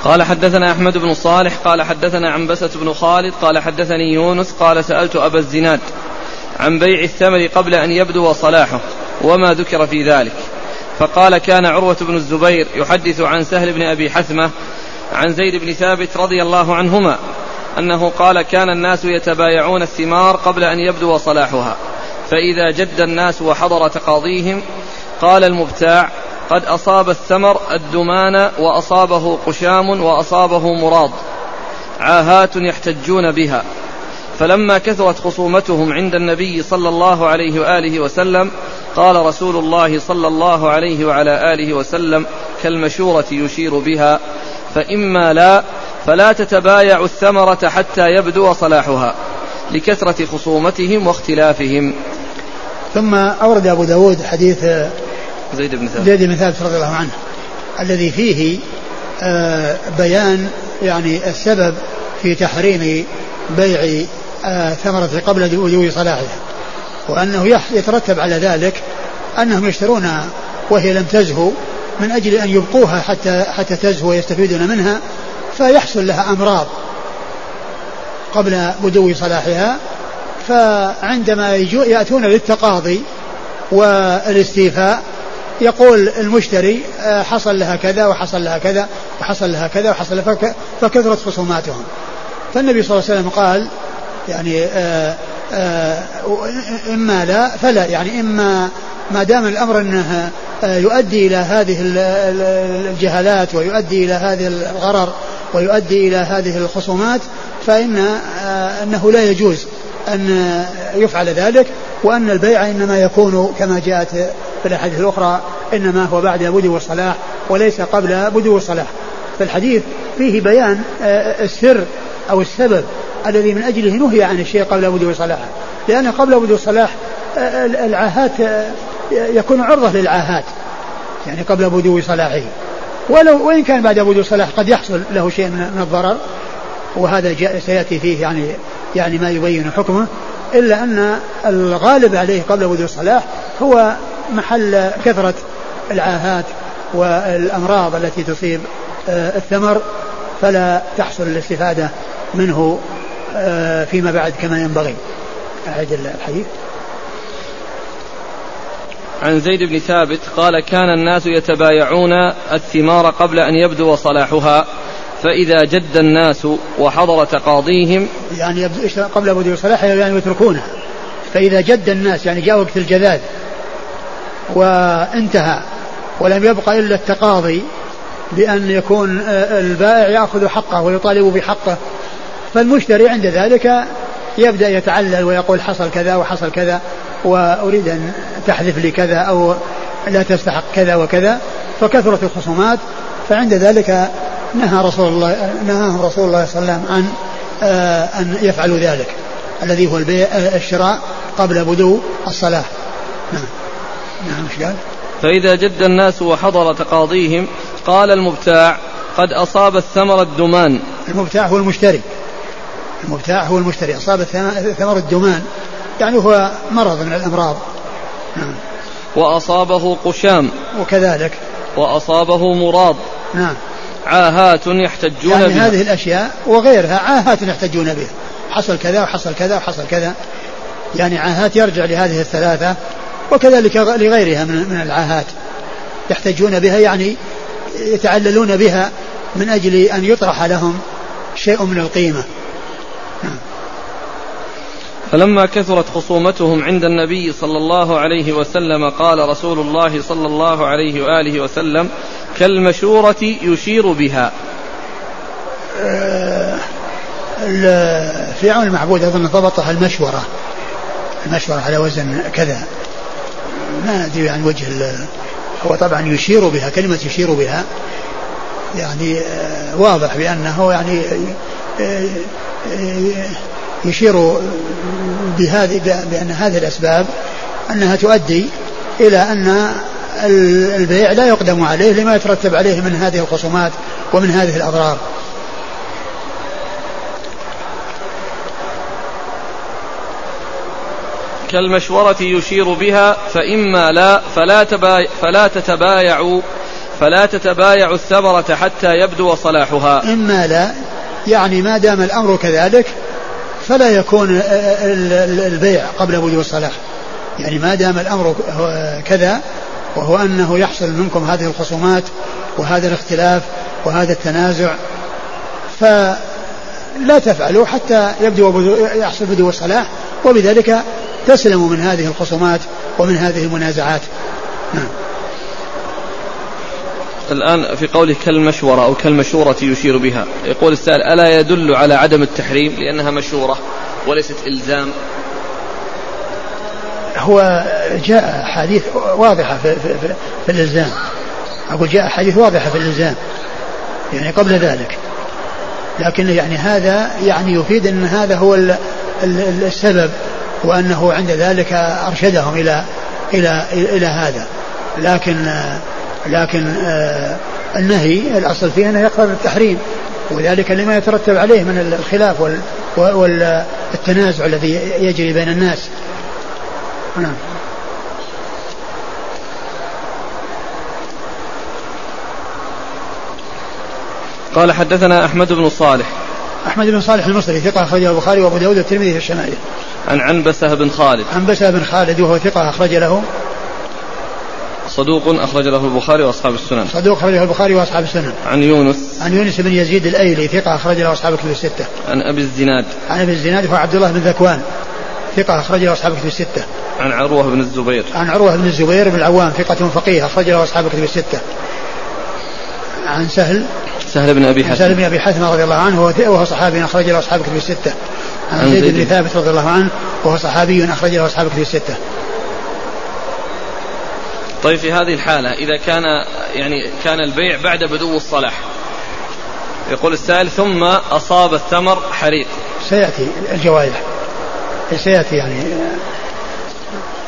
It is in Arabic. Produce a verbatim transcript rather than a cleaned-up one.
قال حدثنا أحمد بن صالح قال حدثنا عنبسة بن خالد قال حدثني يونس قال سألت أبا الزناد عن بيع الثمر قبل أن يبدو صلاحه وما ذكر في ذلك، فقال كان عروة بن الزبير يحدث عن سهل بن أبي حثمة عن زيد بن ثابت رضي الله عنهما أنه قال كان الناس يتبايعون الثمار قبل أن يبدو صلاحها، فإذا جد الناس وحضر تقاضيهم قال المبتاع قد أصاب الثمر الدمان وأصابه قشام وأصابه مراض، عاهات يحتجون بها. فلما كثرت خصومتهم عند النبي صلى الله عليه وآله وسلم قال رسول الله صلى الله عليه وعلى آله وسلم كالمشورة يشير بها، فإما لا فلا تتبايعوا الثمرة حتى يبدو صلاحها لكثرة خصومتهم واختلافهم. ثم أورد أبو داود حديث زيد بن ثابت, زيد بن ثابت رضي الله عنه الذي فيه بيان يعني السبب في تحريم بيع ثمرة قبل بدو صلاحها، وأنه يترتب على ذلك أنهم يشترون وهي لم تزهو من أجل أن يبقوها حتى, حتى تزهو ويستفيدون منها، فيحصل لها أمراض قبل بدو صلاحها، فعندما يأتون للتقاضي والاستيفاء يقول المشتري حصل لها كذا وحصل لها كذا وحصل لها كذا وحصل لها، فكثرت خصوماتهم. فالنبي صلى الله عليه وسلم قال يعني آآ آآ إما لا فلا، يعني إما ما دام الأمر أنه يؤدي إلى هذه الجهالات ويؤدي إلى هذه الغرر ويؤدي إلى هذه الخصومات فإن أنه لا يجوز أن يفعل ذلك، وأن البيع إنما يكون كما جاءت في الأحاديث الأخرى إنما هو بعد بدو الصلاح وليس قبل بدو الصلاح. فالحديث فيه بيان السر أو السبب الذي من أجله نهي عن الشيء قبل بدو صلاحه، لأن قبل بدو الصلاح العاهات يكون عرضة للعاهات يعني قبل بدو صلاحه، ولو وإن كان بعد بدو صلاح قد يحصل له شيء من الضرر، وهذا سيأتي فيه يعني يعني ما يبين حكمه، إلا أن الغالب عليه قبل بدو الصلاح هو محل كثرة العاهات والأمراض التي تصيب الثمر، فلا تحصل الاستفادة منه فيما بعد كما ينبغي. أعد الحديث. عن زيد بن ثابت قال كان الناس يتبايعون الثمار قبل أن يبدو صلاحها، فإذا جد الناس وحضر تقاضيهم يعني قبل بدو صلاحها يعني يتركونها، فإذا جد الناس يعني جاء وقت الجذاذ وانتهى ولم يبقى إلا التقاضي بأن يكون البائع يأخذ حقه ويطالب بحقه، فالمشتري عند ذلك يبدأ يتعلل ويقول حصل كذا وحصل كذا وأريد أن تحذف لي كذا أو لا تستحق كذا وكذا، فكثرة الخصومات، فعند ذلك نهى رسول الله نهاهم رسول الله صلى الله عليه وسلم عن أن يفعلوا ذلك الذي هو البيع الشراء قبل بدو الصلاة. نعم. نعم. مش قال؟ فإذا جد الناس وحضر تقاضيهم قال المبتاع قد أصاب الثمر الدمان. المبتاع هو المشتري، المبتاع هو المشتري، أصاب ثمر الدمان يعني هو مرض من الأمراض. نعم. وأصابه قشام وكذلك وأصابه مراض. نعم. عاهات يحتجون يعني بها، هذه الأشياء وغيرها عاهات يحتجون بها، حصل كذا وحصل كذا وحصل كذا، يعني عاهات يرجع لهذه الثلاثة، وكذلك لغيرها من العاهات يحتجون بها، يعني يتعللون بها من أجل أن يطرح لهم شيء من القيمة. فلما كثرت خصومتهم عند النبي صلى الله عليه وسلم قال رسول الله صلى الله عليه وآله وسلم كالمشورة يشير بها. في عون المعبود أظن ضبطها المشورة، المشورة على وزن كذا، ما أدري عن وجه هو طبعا يشير بها، كلمة يشير بها يعني واضح بأنه يعني يشير بهذه بأن هذه الأسباب أنها تؤدي إلى أن البيع لا يقدم عليه لما يترتب عليه من هذه الخصومات ومن هذه الأضرار. كالمشورة يشير بها، فإما لا فلا, تباي فلا تتبايعوا فلا تتبايع الثمرة حتى يبدو صلاحها. إما لا، يعني ما دام الأمر كذلك فلا يكون البيع قبل بدو الصلاح، يعني ما دام الأمر كذا وهو أنه يحصل منكم هذه الخصومات وهذا الاختلاف وهذا التنازع فلا تفعلوا حتى يبدو يحصل بدو الصلاح، وبذلك تسلموا من هذه الخصومات ومن هذه المنازعات. نعم. الآن في قوله كالمشورة أو كالمشورة يشير بها، يقول السائل ألا يدل على عدم التحريم لأنها مشورة وليست إلزام؟ هو جاء حديث واضحة في, في, في, في الإلزام، أقول جاء حديث واضحة في الإلزام يعني قبل ذلك، لكن يعني هذا يعني يفيد أن هذا هو ال ال السبب، وأنه عند ذلك أرشدهم إلى إلى إلى هذا، لكن لكن آه النهي الأصل فيه أنه يقتضي التحريم، وذلك لما يترتب عليه من الخلاف والتنازع الذي يجري بين الناس. نعم. قال حدثنا أحمد بن صالح. أحمد بن صالح المصري ثقة أخرجه البخاري وأبو داود والترمذي في الشمائل. عن عنبسة بن خالد. عنبسة بن خالد وهو ثقة أخرج له صدوق أخرج له البخاري وأصحاب السنن. صدوق أخرج له البخاري وأصحاب السنن. عن يونس. عن يونس بن يزيد الأيلي ثقة أخرج له أصحاب الكتب الستة. عن أبي الزناد. عن أبي الزناد هو عبد الله بن ذكوان ثقة أخرج له أصحاب الكتب الستة. عن عروة بن الزبير. عن عروة بن الزبير بن العوام ثقة فقيه أخرج له أصحاب الكتب الستة. عن سهل سهل بن أبي حاتم. سهل بن أبي حاتم رضي الله عنه وهو صحابي أخرج له أصحاب الكتب الستة. عن, عن زيد, زيد بن ثابت رضي الله عنه وهو صحابي أخرج له أصحاب الكتب الستة. طيب في هذه الحالة إذا كان يعني كان البيع بعد بدو الصلاح، يقول السائل ثم أصاب الثمر حريق، سيأتي الجوائز سيأتي يعني